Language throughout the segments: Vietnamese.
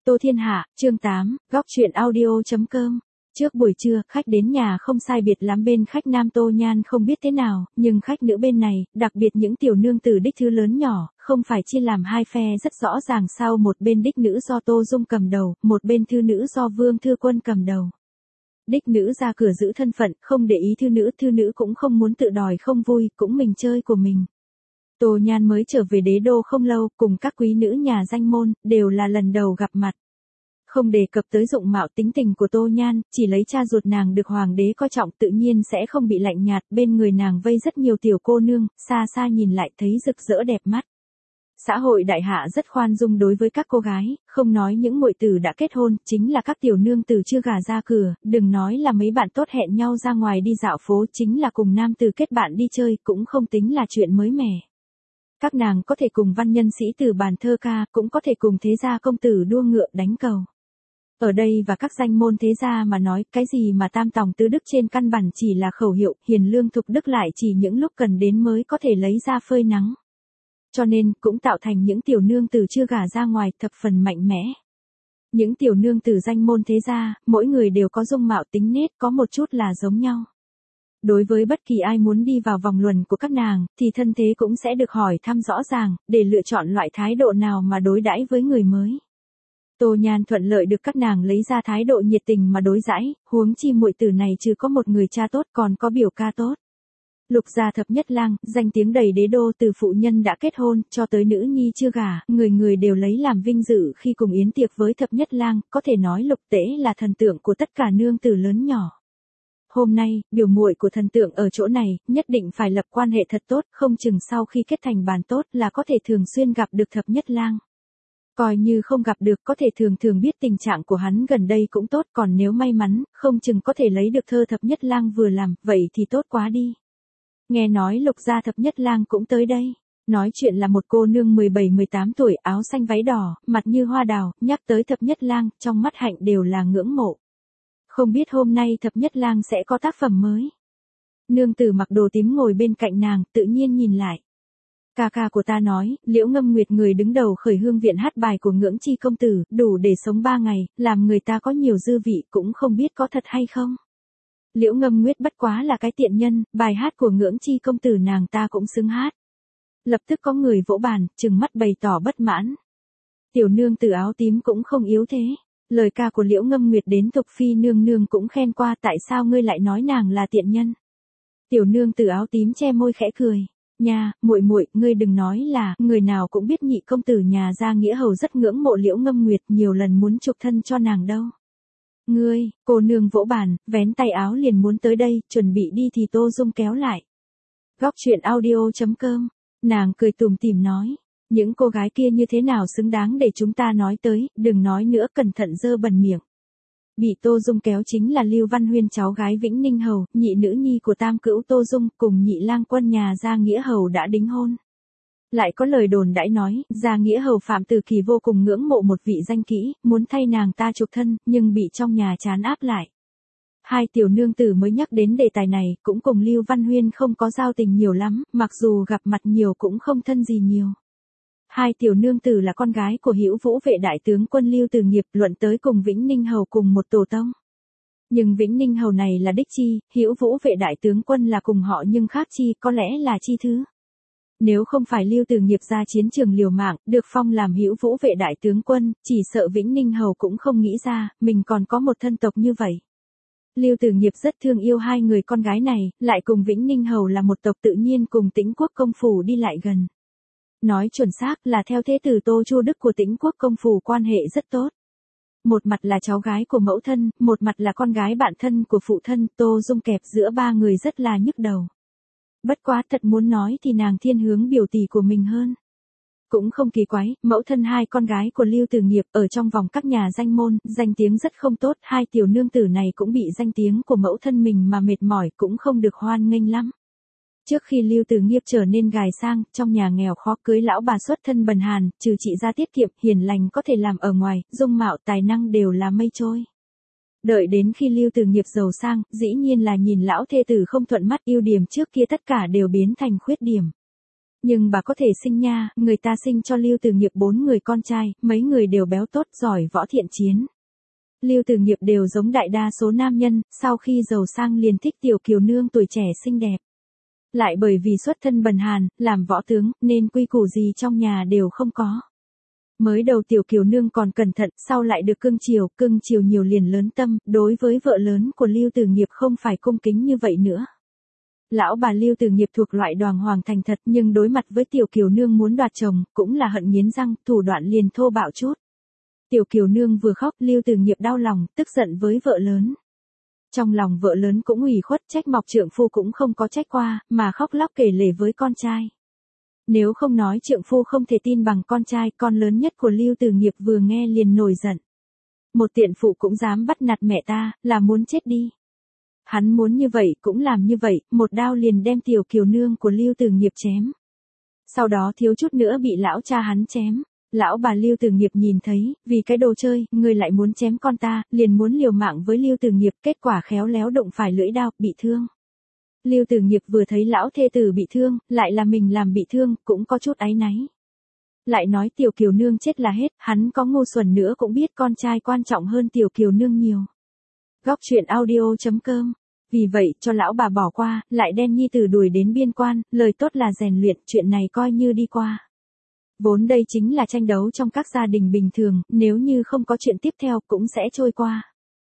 Tô Thiên Hạ, chương 8, góc truyện audio.com. Trước buổi trưa, khách đến nhà không sai biệt lắm, bên khách nam Tô Nhan không biết thế nào, nhưng khách nữ bên này, đặc biệt những tiểu nương tử đích thứ lớn nhỏ, không phải chia làm hai phe rất rõ ràng sao, một bên đích nữ do Tô Dung cầm đầu, một bên thư nữ do Vương Thư Quân cầm đầu. Đích nữ ra cửa giữ thân phận, không để ý thư nữ cũng không muốn tự đòi không vui, cũng mình chơi của mình. Tô Nhan mới trở về đế đô không lâu, cùng các quý nữ nhà danh môn, đều là lần đầu gặp mặt. Không đề cập tới dụng mạo tính tình của Tô Nhan, chỉ lấy cha ruột nàng được hoàng đế coi trọng tự nhiên sẽ không bị lạnh nhạt, bên người nàng vây rất nhiều tiểu cô nương, xa xa nhìn lại thấy rực rỡ đẹp mắt. Xã hội đại hạ rất khoan dung đối với các cô gái, không nói những muội tử đã kết hôn, chính là các tiểu nương tử chưa gả ra cửa, đừng nói là mấy bạn tốt hẹn nhau ra ngoài đi dạo phố, chính là cùng nam tử kết bạn đi chơi, cũng không tính là chuyện mới mẻ. Các nàng có thể cùng văn nhân sĩ tử bàn thơ ca, cũng có thể cùng thế gia công tử đua ngựa đánh cầu. Ở đây và các danh môn thế gia mà nói, cái gì mà tam tòng tứ đức trên căn bản chỉ là khẩu hiệu, hiền lương thục đức lại chỉ những lúc cần đến mới có thể lấy ra phơi nắng. Cho nên, cũng tạo thành những tiểu nương tử chưa gả ra ngoài, thập phần mạnh mẽ. Những tiểu nương tử danh môn thế gia, mỗi người đều có dung mạo tính nết, có một chút là giống nhau. Đối với bất kỳ ai muốn đi vào vòng luẩn của các nàng, thì thân thế cũng sẽ được hỏi thăm rõ ràng, để lựa chọn loại thái độ nào mà đối đãi với người mới. Tô Nhan thuận lợi được các nàng lấy ra thái độ nhiệt tình mà đối đãi, huống chi muội tử này chứ có một người cha tốt còn có biểu ca tốt. Lục gia thập nhất lang, danh tiếng đầy đế đô, từ phụ nhân đã kết hôn, cho tới nữ nhi chưa gả, người người đều lấy làm vinh dự khi cùng yến tiệc với thập nhất lang, có thể nói Lục Tễ là thần tượng của tất cả nương tử lớn nhỏ. Hôm nay, biểu muội của thần tượng ở chỗ này, nhất định phải lập quan hệ thật tốt, không chừng sau khi kết thành bàn tốt là có thể thường xuyên gặp được thập nhất lang. Coi như không gặp được, có thể thường thường biết tình trạng của hắn gần đây cũng tốt, còn nếu may mắn, không chừng có thể lấy được thơ thập nhất lang vừa làm, vậy thì tốt quá đi. Nghe nói Lục gia thập nhất lang cũng tới đây. Nói chuyện là một cô nương 17-18 tuổi, áo xanh váy đỏ, mặt như hoa đào, nhắc tới thập nhất lang, trong mắt Hạnh đều là ngưỡng mộ. Không biết hôm nay thập nhất lang sẽ có tác phẩm mới. Nương tử mặc đồ tím ngồi bên cạnh nàng, tự nhiên nhìn lại. Ca ca của ta nói, Liễu Ngâm Nguyệt người đứng đầu khởi hương viện hát bài của Ngưỡng Chi công tử, đủ để sống 3 ngày, làm người ta có nhiều dư vị, cũng không biết có thật hay không. Liễu Ngâm Nguyệt bất quá là cái tiện nhân, bài hát của Ngưỡng Chi công tử nàng ta cũng xứng hát. Lập tức có người vỗ bàn, trừng mắt bày tỏ bất mãn. Tiểu nương tử áo tím cũng không yếu thế. Lời ca của Liễu Ngâm Nguyệt đến Thục Phi nương nương cũng khen qua, tại sao ngươi lại nói nàng là tiện nhân? Tiểu nương tử áo tím che môi khẽ cười. Nha, muội muội, ngươi đừng nói là, người nào cũng biết nhị công tử nhà Gia Nghĩa Hầu rất ngưỡng mộ Liễu Ngâm Nguyệt, nhiều lần muốn chụp thân cho nàng đâu. Ngươi, cô nương vỗ bàn, vén tay áo liền muốn tới đây, chuẩn bị đi thì Tô Dung kéo lại. Góc truyện audio.com, nàng cười tủm tỉm nói. Những cô gái kia như thế nào xứng đáng để chúng ta nói tới, đừng nói nữa, cẩn thận dơ bẩn miệng. Bị Tô Dung kéo chính là Lưu Văn Huyên cháu gái Vĩnh Ninh Hầu, nhị nữ nhi của tam cữu Tô Dung, cùng nhị lang quân nhà Gia Nghĩa Hầu đã đính hôn. Lại có lời đồn đãi nói, Gia Nghĩa Hầu Phạm Tử Kỳ vô cùng ngưỡng mộ một vị danh kỹ, muốn thay nàng ta chụp thân, nhưng bị trong nhà trán áp lại. Hai tiểu nương tử mới nhắc đến đề tài này, cũng cùng Lưu Văn Huyên không có giao tình nhiều lắm, mặc dù gặp mặt nhiều cũng không thân gì nhiều. Hai tiểu nương tử là con gái của Hữu Vũ vệ đại tướng quân Lưu Từ Nghiệp, luận tới cùng Vĩnh Ninh Hầu cùng một tổ tông. Nhưng Vĩnh Ninh Hầu này là đích chi, Hữu Vũ vệ đại tướng quân là cùng họ nhưng khác chi, có lẽ là chi thứ. Nếu không phải Lưu Từ Nghiệp ra chiến trường liều mạng, được phong làm Hữu Vũ vệ đại tướng quân, chỉ sợ Vĩnh Ninh Hầu cũng không nghĩ ra, mình còn có một thân tộc như vậy. Lưu Từ Nghiệp rất thương yêu hai người con gái này, lại cùng Vĩnh Ninh Hầu là một tộc, tự nhiên cùng Tĩnh Quốc công phủ đi lại gần. Nói chuẩn xác là theo thế tử Tô Chu Đức của Tĩnh Quốc công phủ quan hệ rất tốt. Một mặt là cháu gái của mẫu thân, một mặt là con gái bạn thân của phụ thân, Tô Dung kẹp giữa ba người rất là nhức đầu. Bất quá thật muốn nói thì nàng thiên hướng biểu tỷ của mình hơn. Cũng không kỳ quái, mẫu thân hai con gái của Lưu Từ Nghiệp ở trong vòng các nhà danh môn, danh tiếng rất không tốt, hai tiểu nương tử này cũng bị danh tiếng của mẫu thân mình mà mệt mỏi, cũng không được hoan nghênh lắm. Trước khi Lưu Từ Nghiệp trở nên gài sang, trong nhà nghèo khó, cưới lão bà xuất thân bần hàn, trừ chị ra tiết kiệm, hiền lành có thể làm ở ngoài, dung mạo tài năng đều là mây trôi. Đợi đến khi Lưu Từ Nghiệp giàu sang, dĩ nhiên là nhìn lão thê tử không thuận mắt, ưu điểm trước kia tất cả đều biến thành khuyết điểm. Nhưng bà có thể sinh nha, người ta sinh cho Lưu Tử Nghiệp 4 người con trai, mấy người đều béo tốt, giỏi võ thiện chiến. Lưu Tử Nghiệp đều giống đại đa số nam nhân, sau khi giàu sang liền thích tiểu kiều nương tuổi trẻ xinh đẹp. Lại bởi vì xuất thân bần hàn, làm võ tướng, nên quy củ gì trong nhà đều không có. Mới đầu tiểu kiều nương còn cẩn thận, sau lại được cưng chiều nhiều liền lớn tâm, đối với vợ lớn của Lưu Tử Nghiệp không phải cung kính như vậy nữa. Lão bà Lưu Tử Nghiệp thuộc loại đoàng hoàng thành thật, nhưng đối mặt với tiểu kiều nương muốn đoạt chồng, cũng là hận nghiến răng, thủ đoạn liền thô bạo chút. Tiểu kiều nương vừa khóc, Lưu Tử Nghiệp đau lòng, tức giận với vợ lớn. Trong lòng vợ lớn cũng ủy khuất, trách móc trượng phu cũng không có trách qua, mà khóc lóc kể lể với con trai. Nếu không nói trượng phu không thể tin bằng con trai, con lớn nhất của Lưu Tử Nghiệp vừa nghe liền nổi giận. Một tiện phụ cũng dám bắt nạt mẹ ta, là muốn chết đi. Hắn muốn như vậy cũng làm như vậy, một đao liền đem tiểu kiều nương của Lưu Tử Nghiệp chém. Sau đó thiếu chút nữa bị lão cha hắn chém. Lão bà Lưu Tử Nghiệp nhìn thấy, vì cái đồ chơi, người lại muốn chém con ta, liền muốn liều mạng với Lưu Tử Nghiệp, kết quả khéo léo đụng phải lưỡi đao, bị thương. Lưu Tử Nghiệp vừa thấy lão thê tử bị thương, lại là mình làm bị thương, cũng có chút áy náy. Lại nói tiểu kiều nương chết là hết, hắn có ngu xuẩn nữa cũng biết con trai quan trọng hơn tiểu kiều nương nhiều. Góc truyện audio.com. Vì vậy, cho lão bà bỏ qua, lại đem nhi tử đuổi đến biên quan, lời tốt là rèn luyện, chuyện này coi như đi qua. Vốn đây chính là tranh đấu trong các gia đình bình thường, nếu như không có chuyện tiếp theo cũng sẽ trôi qua.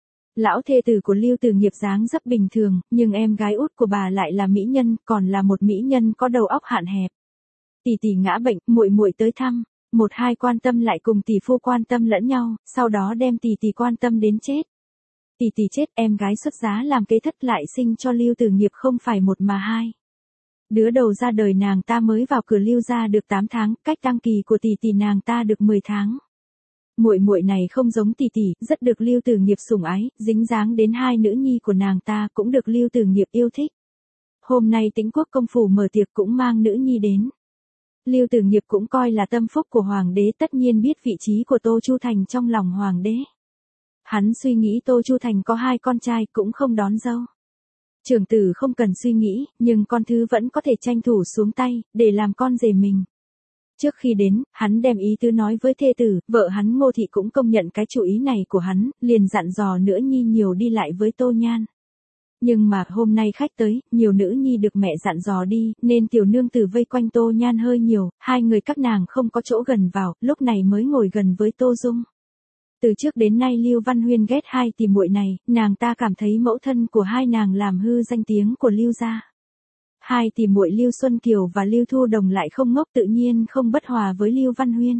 Lão thê tử của Lưu Tử Nghiệp dáng dấp bình thường, nhưng em gái út của bà lại là mỹ nhân, còn là một mỹ nhân có đầu óc hạn hẹp. Tỷ tỷ ngã bệnh, muội muội tới thăm, một hai quan tâm lại cùng tỷ phu quan tâm lẫn nhau, sau đó đem tỷ tỷ quan tâm đến chết. Tỷ tỷ chết, em gái xuất giá làm kế thất lại sinh cho Lưu Tử Nghiệp không phải một mà hai. Đứa đầu ra đời nàng ta mới vào cửa Lưu gia được 8 tháng, cách đăng kỳ của tỷ tỷ nàng ta được 10 tháng. Muội muội này không giống tỷ tỷ, rất được Lưu Tử Nghiệp sủng ái, dính dáng đến hai nữ nhi của nàng ta cũng được Lưu Tử Nghiệp yêu thích. Hôm nay Tĩnh Quốc công phủ mở tiệc cũng mang nữ nhi đến. Lưu Tử Nghiệp cũng coi là tâm phúc của hoàng đế, tất nhiên biết vị trí của Tô Chu Thành trong lòng hoàng đế. Hắn suy nghĩ Tô Chu Thành có 2 con trai cũng không đón dâu. Trưởng tử không cần suy nghĩ, nhưng con thứ vẫn có thể tranh thủ xuống tay, để làm con rể mình. Trước khi đến, hắn đem ý tứ nói với thê tử, vợ hắn Ngô Thị cũng công nhận cái chủ ý này của hắn, liền dặn dò nữa nhi nhiều đi lại với Tô Nhan. Nhưng mà hôm nay khách tới, nhiều nữ nhi được mẹ dặn dò đi, nên tiểu nương tử vây quanh Tô Nhan hơi nhiều, hai người các nàng không có chỗ gần vào, lúc này mới ngồi gần với Tô Dung. Từ trước đến nay Lưu Văn Huyên ghét hai tỷ muội này, nàng ta cảm thấy mẫu thân của hai nàng làm hư danh tiếng của Lưu gia. Hai tỷ muội Lưu Xuân Kiều và Lưu Thu Đồng lại không ngốc, tự nhiên không bất hòa với Lưu Văn Huyên.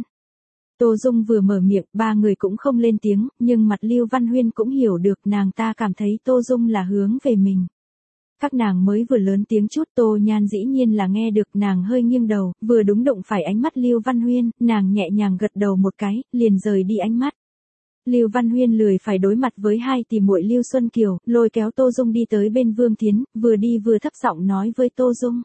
Tô Dung vừa mở miệng, ba người cũng không lên tiếng, nhưng mặt Lưu Văn Huyên cũng hiểu được, nàng ta cảm thấy Tô Dung là hướng về mình. Các nàng mới vừa lớn tiếng chút, Tô Nhan dĩ nhiên là nghe được, nàng hơi nghiêng đầu, vừa đúng đụng phải ánh mắt Lưu Văn Huyên, nàng nhẹ nhàng gật đầu một cái, liền rời đi ánh mắt. Lưu Văn Huyên lười phải đối mặt với hai tỷ muội Lưu Xuân Kiều, lôi kéo Tô Dung đi tới bên Vương Thiến, vừa đi vừa thấp giọng nói với Tô Dung.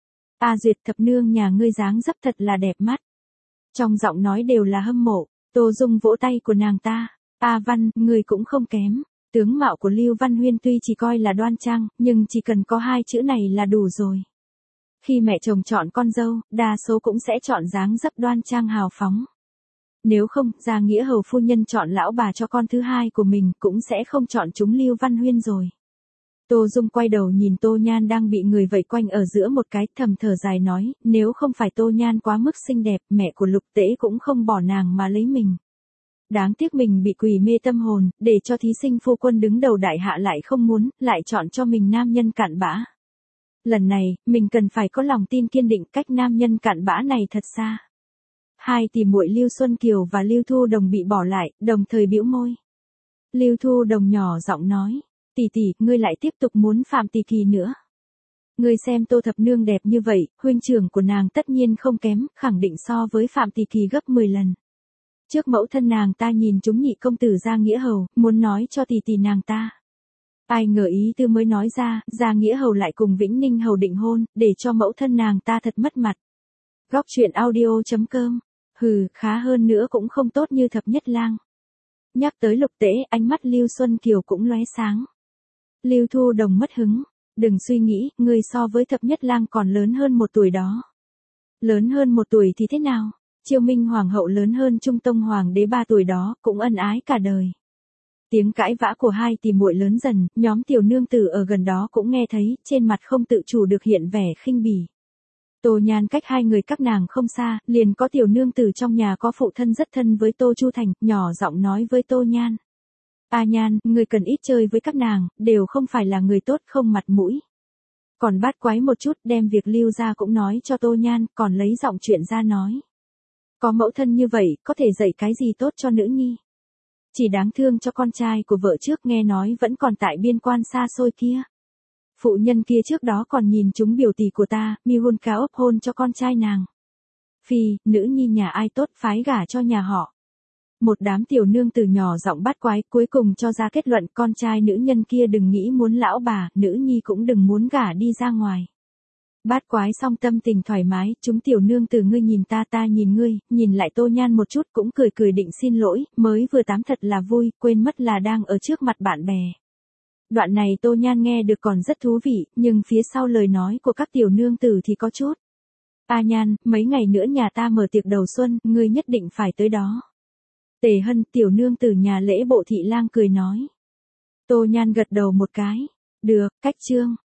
A Duyệt, thập nương nhà ngươi dáng dấp thật là đẹp mắt. Trong giọng nói đều là hâm mộ, Tô Dung vỗ tay của nàng ta. A Văn, ngươi cũng không kém. Tướng mạo của Lưu Văn Huyên tuy chỉ coi là đoan trang, nhưng chỉ cần có hai chữ này là đủ rồi. Khi mẹ chồng chọn con dâu, đa số cũng sẽ chọn dáng dấp đoan trang hào phóng. Nếu không, Gia Nghĩa hầu phu nhân chọn lão bà cho con thứ hai của mình, cũng sẽ không chọn chúng Lưu Văn Huyên rồi. Tô Dung quay đầu nhìn Tô Nhan đang bị người vây quanh ở giữa một cái, thầm thở dài nói, nếu không phải Tô Nhan quá mức xinh đẹp, mẹ của Lục Tễ cũng không bỏ nàng mà lấy mình. Đáng tiếc mình bị quỷ mê tâm hồn, để cho thí sinh phu quân đứng đầu đại hạ lại không muốn, lại chọn cho mình nam nhân cặn bã. Lần này, mình cần phải có lòng tin kiên định, cách nam nhân cặn bã này thật xa. Hai tỷ muội Lưu Xuân Kiều và Lưu Thu Đồng bị bỏ lại, đồng thời bĩu môi. Lưu Thu Đồng nhỏ giọng nói, tỷ tỷ, ngươi lại tiếp tục muốn Phạm Tỷ Kỳ nữa. Ngươi xem Tô thập nương đẹp như vậy, huynh trưởng của nàng tất nhiên không kém, khẳng định so với Phạm Tỷ Kỳ gấp 10 lần. Trước mẫu thân nàng ta nhìn chúng nhị công tử Gia Nghĩa hầu, muốn nói cho tỷ tỷ nàng ta. Ai ngờ ý tư mới nói ra, Gia Nghĩa hầu lại cùng Vĩnh Ninh hầu định hôn, để cho mẫu thân nàng ta thật mất mặt. Góc truyện audio.com. Hừ, khá hơn nữa cũng không tốt như thập nhất lang. Nhắc tới Lục Tễ, ánh mắt Lưu Xuân Kiều cũng lóe sáng. Lưu Thu Đồng mất hứng. Đừng suy nghĩ, ngươi so với thập nhất lang còn lớn hơn 1 tuổi đó. Lớn hơn 1 tuổi thì thế nào? Chiêu Minh Hoàng hậu lớn hơn Trung Tông Hoàng đế 3 tuổi đó, cũng ân ái cả đời. Tiếng cãi vã của hai tỷ muội lớn dần, nhóm tiểu nương tử ở gần đó cũng nghe thấy, trên mặt không tự chủ được hiện vẻ khinh bỉ. Tô Nhan cách hai người các nàng không xa, liền có tiểu nương tử trong nhà có phụ thân rất thân với Tô Chu Thành, nhỏ giọng nói với Tô Nhan. A Nhan, người cần ít chơi với các nàng, đều không phải là người tốt không mặt mũi. Còn bát quái một chút đem việc lưu ra cũng nói cho Tô Nhan, còn lấy giọng chuyện ra nói. Có mẫu thân như vậy, có thể dạy cái gì tốt cho nữ nhi. Chỉ đáng thương cho con trai của vợ trước nghe nói vẫn còn tại biên quan xa xôi kia. Phụ nhân kia trước đó còn nhìn chúng biểu tỷ của ta, Mi-hun Ca ốp hôn cho con trai nàng. Phi, nữ nhi nhà ai tốt phái gả cho nhà họ. Một đám tiểu nương từ nhỏ giọng bát quái cuối cùng cho ra kết luận con trai nữ nhân kia đừng nghĩ muốn lão bà, nữ nhi cũng đừng muốn gả đi ra ngoài. Bát quái xong tâm tình thoải mái, chúng tiểu nương từ ngươi nhìn ta ta nhìn ngươi, nhìn lại Tô Nhan một chút cũng cười cười định xin lỗi, mới vừa tắm thật là vui, quên mất là đang ở trước mặt bạn bè. Đoạn này Tô Nhan nghe được còn rất thú vị, nhưng phía sau lời nói của các tiểu nương tử thì có chút. A Nhan, mấy ngày nữa nhà ta mở tiệc đầu xuân, ngươi nhất định phải tới đó. Tề Hân, tiểu nương tử nhà lễ bộ thị lang cười nói. Tô Nhan gật đầu một cái. Được, cách chương.